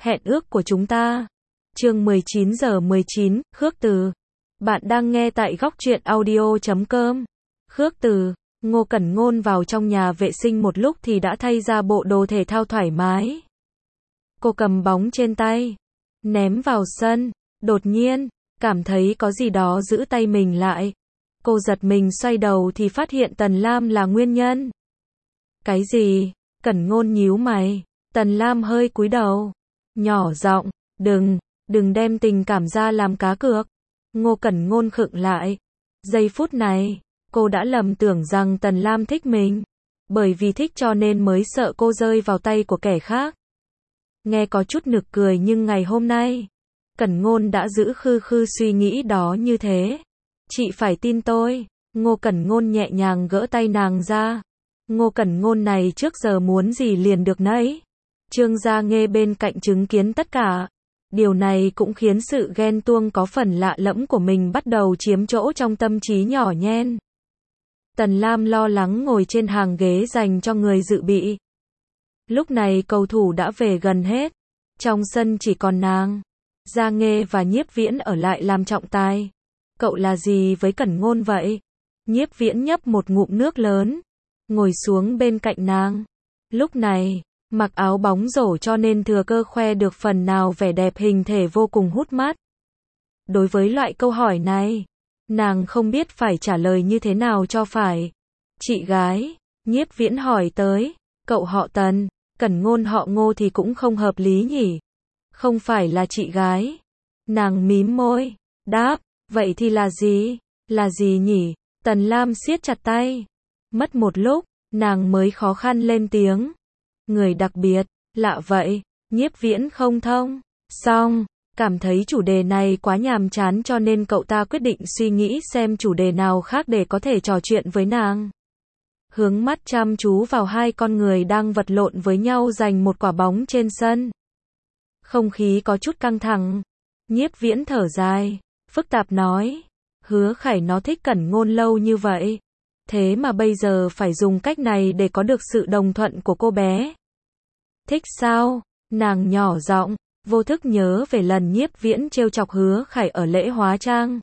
Hẹn ước của chúng ta. Chương 19:19, Khước Từ. Bạn đang nghe tại góc truyện audio.com. Khước Từ. Ngô Cẩn Ngôn vào trong nhà vệ sinh một lúc thì đã thay ra bộ đồ thể thao thoải mái. Cô cầm bóng trên tay, ném vào sân. Đột nhiên, cảm thấy có gì đó giữ tay mình lại. Cô giật mình xoay đầu thì phát hiện Tần Lam là nguyên nhân. Cái gì? Cẩn Ngôn nhíu mày. Tần Lam hơi cúi đầu, nhỏ giọng, đừng đem tình cảm ra làm cá cược. Ngô Cẩn Ngôn khựng lại. Giây phút này, cô đã lầm tưởng rằng Tần Lam thích mình. Bởi vì thích cho nên mới sợ cô rơi vào tay của kẻ khác. Nghe có chút nực cười nhưng ngày hôm nay, Cẩn Ngôn đã giữ khư suy nghĩ đó như thế. Chị phải tin tôi. Ngô Cẩn Ngôn nhẹ nhàng gỡ tay nàng ra. Ngô Cẩn Ngôn này trước giờ muốn gì liền được nấy. Trương Gia Nghê bên cạnh chứng kiến tất cả. Điều này cũng khiến sự ghen tuông có phần lạ lẫm của mình bắt đầu chiếm chỗ trong tâm trí nhỏ nhen. Tần Lam lo lắng ngồi trên hàng ghế dành cho người dự bị. Lúc này cầu thủ đã về gần hết. Trong sân chỉ còn nàng, Gia Nghê và Nhiếp Viễn ở lại làm trọng tài. Cậu là gì với Cẩn Ngôn vậy? Nhiếp Viễn nhấp một ngụm nước lớn, ngồi xuống bên cạnh nàng. Lúc này, mặc áo bóng rổ cho nên thừa cơ khoe được phần nào vẻ đẹp hình thể vô cùng hút mắt. Đối với loại câu hỏi này, nàng không biết phải trả lời như thế nào cho phải. Chị gái, Nhiếp Viễn hỏi tới, cậu họ Tần, Cẩn Ngôn họ Ngô thì cũng không hợp lý nhỉ? Không phải là chị gái. Nàng mím môi, đáp, vậy thì là gì? Là gì nhỉ? Tần Lam siết chặt tay. Mất một lúc, nàng mới khó khăn lên tiếng. Người đặc biệt, lạ vậy. Nhiếp Viễn không thông. Xong, cảm thấy chủ đề này quá nhàm chán cho nên cậu ta quyết định suy nghĩ xem chủ đề nào khác để có thể trò chuyện với nàng. Hướng mắt chăm chú vào hai con người đang vật lộn với nhau giành một quả bóng trên sân. Không khí có chút căng thẳng. Nhiếp Viễn thở dài, phức tạp nói. Hứa Khải nó thích Cẩn Ngôn lâu như vậy. Thế mà bây giờ phải dùng cách này để có được sự đồng thuận của cô bé. Thích sao? Nàng nhỏ giọng, vô thức nhớ về lần Nhiếp Viễn trêu chọc Hứa Khải ở lễ hóa trang.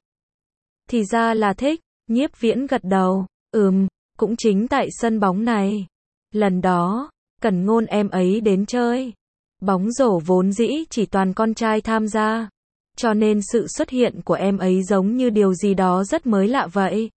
Thì ra là thích. Nhiếp Viễn gật đầu, cũng chính tại sân bóng này. Lần đó, Cẩn Ngôn em ấy đến chơi. Bóng rổ vốn dĩ chỉ toàn con trai tham gia. Cho nên sự xuất hiện của em ấy giống như điều gì đó rất mới lạ vậy.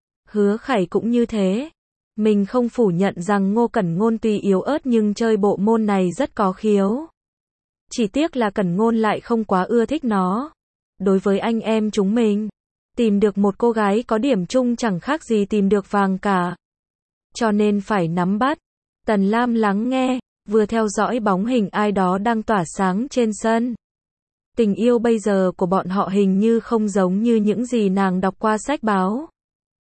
Hứa Khải cũng như thế. Mình không phủ nhận rằng Ngô Cẩn Ngôn tuy yếu ớt nhưng chơi bộ môn này rất có khiếu. Chỉ tiếc là Cẩn Ngôn lại không quá ưa thích nó. Đối với anh em chúng mình, tìm được một cô gái có điểm chung chẳng khác gì tìm được vàng cả. Cho nên phải nắm bắt. Tần Lam lắng nghe, vừa theo dõi bóng hình ai đó đang tỏa sáng trên sân. Tình yêu bây giờ của bọn họ hình như không giống như những gì nàng đọc qua sách báo.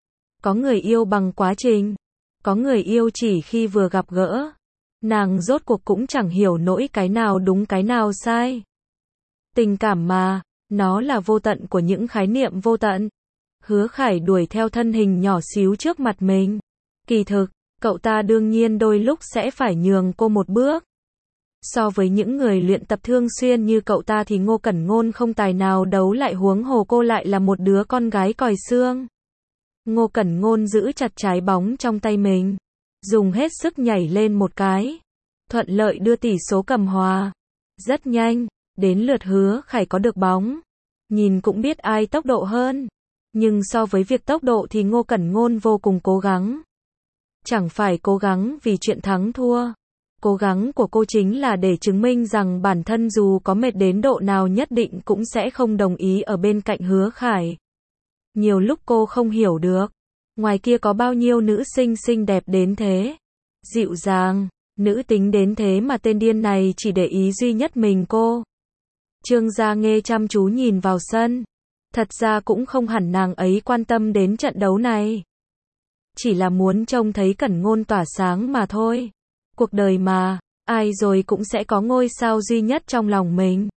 Có người yêu bằng quá trình, có người yêu chỉ khi vừa gặp gỡ. Nàng rốt cuộc cũng chẳng hiểu nổi cái nào đúng cái nào sai. Tình cảm mà, nó là vô tận của những khái niệm vô tận. Hứa Khải đuổi theo thân hình nhỏ xíu trước mặt mình. Kỳ thực, cậu ta đương nhiên đôi lúc sẽ phải nhường cô một bước. So với những người luyện tập thường xuyên như cậu ta thì Ngô Cẩn Ngôn không tài nào đấu lại, huống hồ cô lại là một đứa con gái còi xương. Ngô Cẩn Ngôn giữ chặt trái bóng trong tay mình, dùng hết sức nhảy lên một cái, thuận lợi đưa tỷ số cầm hòa. Rất nhanh, đến lượt Hứa Khải có được bóng. Nhìn cũng biết ai tốc độ hơn. Nhưng so với việc tốc độ thì Ngô Cẩn Ngôn vô cùng cố gắng. Chẳng phải cố gắng vì chuyện thắng thua. Cố gắng của cô chính là để chứng minh rằng bản thân dù có mệt đến độ nào nhất định cũng sẽ không đồng ý ở bên cạnh Hứa Khải. Nhiều lúc cô không hiểu được, ngoài kia có bao nhiêu nữ sinh xinh đẹp đến thế, dịu dàng, nữ tính đến thế mà tên điên này chỉ để ý duy nhất mình cô. Trương Gia Nghê chăm chú nhìn vào sân. Thật ra cũng không hẳn nàng ấy quan tâm đến trận đấu này. Chỉ là muốn trông thấy Cẩn Ngôn tỏa sáng mà thôi. Cuộc đời mà, ai rồi cũng sẽ có ngôi sao duy nhất trong lòng mình.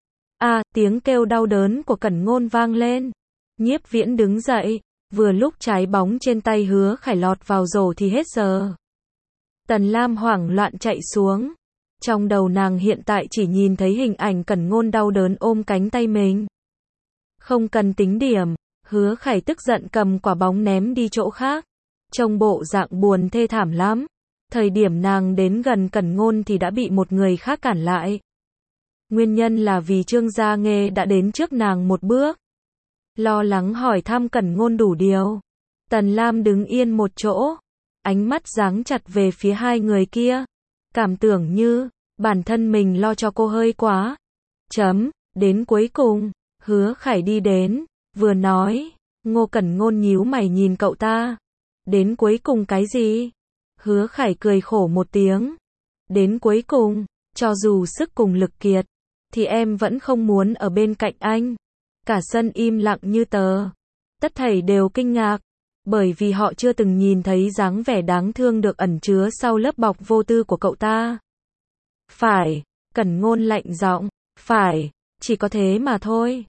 Tiếng kêu đau đớn của Cẩn Ngôn vang lên. Nhiếp Viễn đứng dậy, vừa lúc trái bóng trên tay Hứa Khải lọt vào rổ thì hết giờ. Tần Lam hoảng loạn chạy xuống. Trong đầu nàng hiện tại chỉ nhìn thấy hình ảnh Cẩn Ngôn đau đớn ôm cánh tay mình. Không cần tính điểm, Hứa Khải tức giận cầm quả bóng ném đi chỗ khác. Trông bộ dạng buồn thê thảm lắm. Thời điểm nàng đến gần Cẩn Ngôn thì đã bị một người khác cản lại. Nguyên nhân là vì Trương Gia Nghê đã đến trước nàng một bước. Lo lắng hỏi thăm Cẩn Ngôn đủ điều. Tần Lam đứng yên một chỗ, ánh mắt giáng chặt về phía hai người kia. Cảm tưởng như, bản thân mình lo cho cô hơi quá. Đến cuối cùng, Hứa Khải đi đến, vừa nói, Ngô Cẩn Ngôn nhíu mày nhìn cậu ta. Đến cuối cùng cái gì? Hứa Khải cười khổ một tiếng. Đến cuối cùng, cho dù sức cùng lực kiệt, thì em vẫn không muốn ở bên cạnh anh. Cả sân im lặng như tờ. Tất thảy đều kinh ngạc, bởi vì họ chưa từng nhìn thấy dáng vẻ đáng thương được ẩn chứa sau lớp bọc vô tư của cậu ta. Phải, Cẩn Ngôn lạnh giọng, phải, chỉ có thế mà thôi.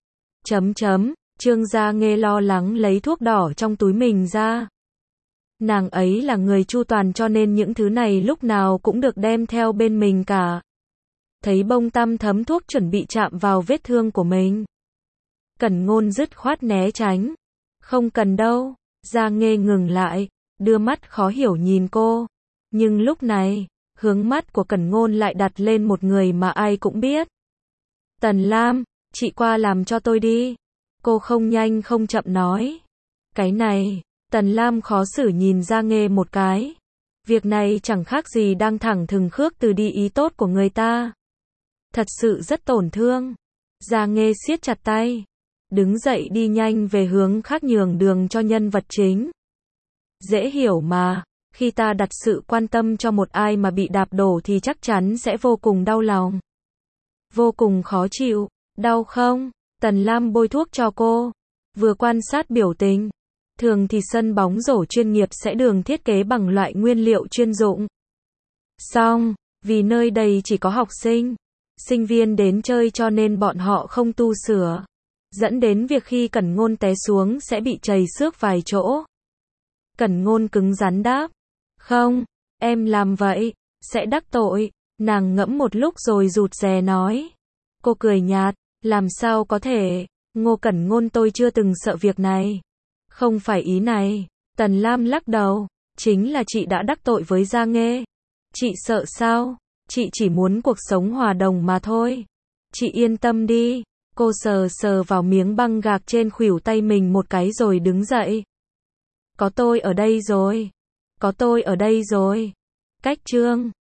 Trương Gia Nghê lo lắng lấy thuốc đỏ trong túi mình ra. Nàng ấy là người chu toàn cho nên những thứ này lúc nào cũng được đem theo bên mình cả. Thấy bông tăm thấm thuốc chuẩn bị chạm vào vết thương của mình. Cẩn Ngôn dứt khoát né tránh. Không cần đâu. Gia Nghê ngừng lại, đưa mắt khó hiểu nhìn cô. Nhưng lúc này, hướng mắt của Cẩn Ngôn lại đặt lên một người mà ai cũng biết. Tần Lam, chị qua làm cho tôi đi. Cô không nhanh không chậm nói. Cái này, Tần Lam khó xử nhìn Gia Nghê một cái. Việc này chẳng khác gì đang thẳng thừng khước từ đi ý tốt của người ta. Thật sự rất tổn thương. Gia Nghê siết chặt tay. Đứng dậy đi nhanh về hướng khác nhường đường cho nhân vật chính. Dễ hiểu mà, khi ta đặt sự quan tâm cho một ai mà bị đạp đổ thì chắc chắn sẽ vô cùng đau lòng. Vô cùng khó chịu, đau không? Tần Lam bôi thuốc cho cô, vừa quan sát biểu tình. Thường thì sân bóng rổ chuyên nghiệp sẽ được thiết kế bằng loại nguyên liệu chuyên dụng. Song, vì nơi đây chỉ có học sinh, sinh viên đến chơi cho nên bọn họ không tu sửa. Dẫn đến việc khi Cẩn Ngôn té xuống sẽ bị trầy xước vài chỗ. Cẩn Ngôn cứng rắn đáp. Không, em làm vậy, sẽ đắc tội. Nàng ngẫm một lúc rồi rụt rè nói. Cô cười nhạt, làm sao có thể, Ngô Cẩn Ngôn tôi chưa từng sợ việc này. Không phải ý này, Tần Lam lắc đầu, chính là chị đã đắc tội với Gia Nghê. Chị sợ sao? Chị chỉ muốn cuộc sống hòa đồng mà thôi. Chị yên tâm đi. Cô sờ vào miếng băng gạc trên khuỷu tay mình một cái rồi đứng dậy. Có tôi ở đây rồi. Có tôi ở đây rồi. Cách Trương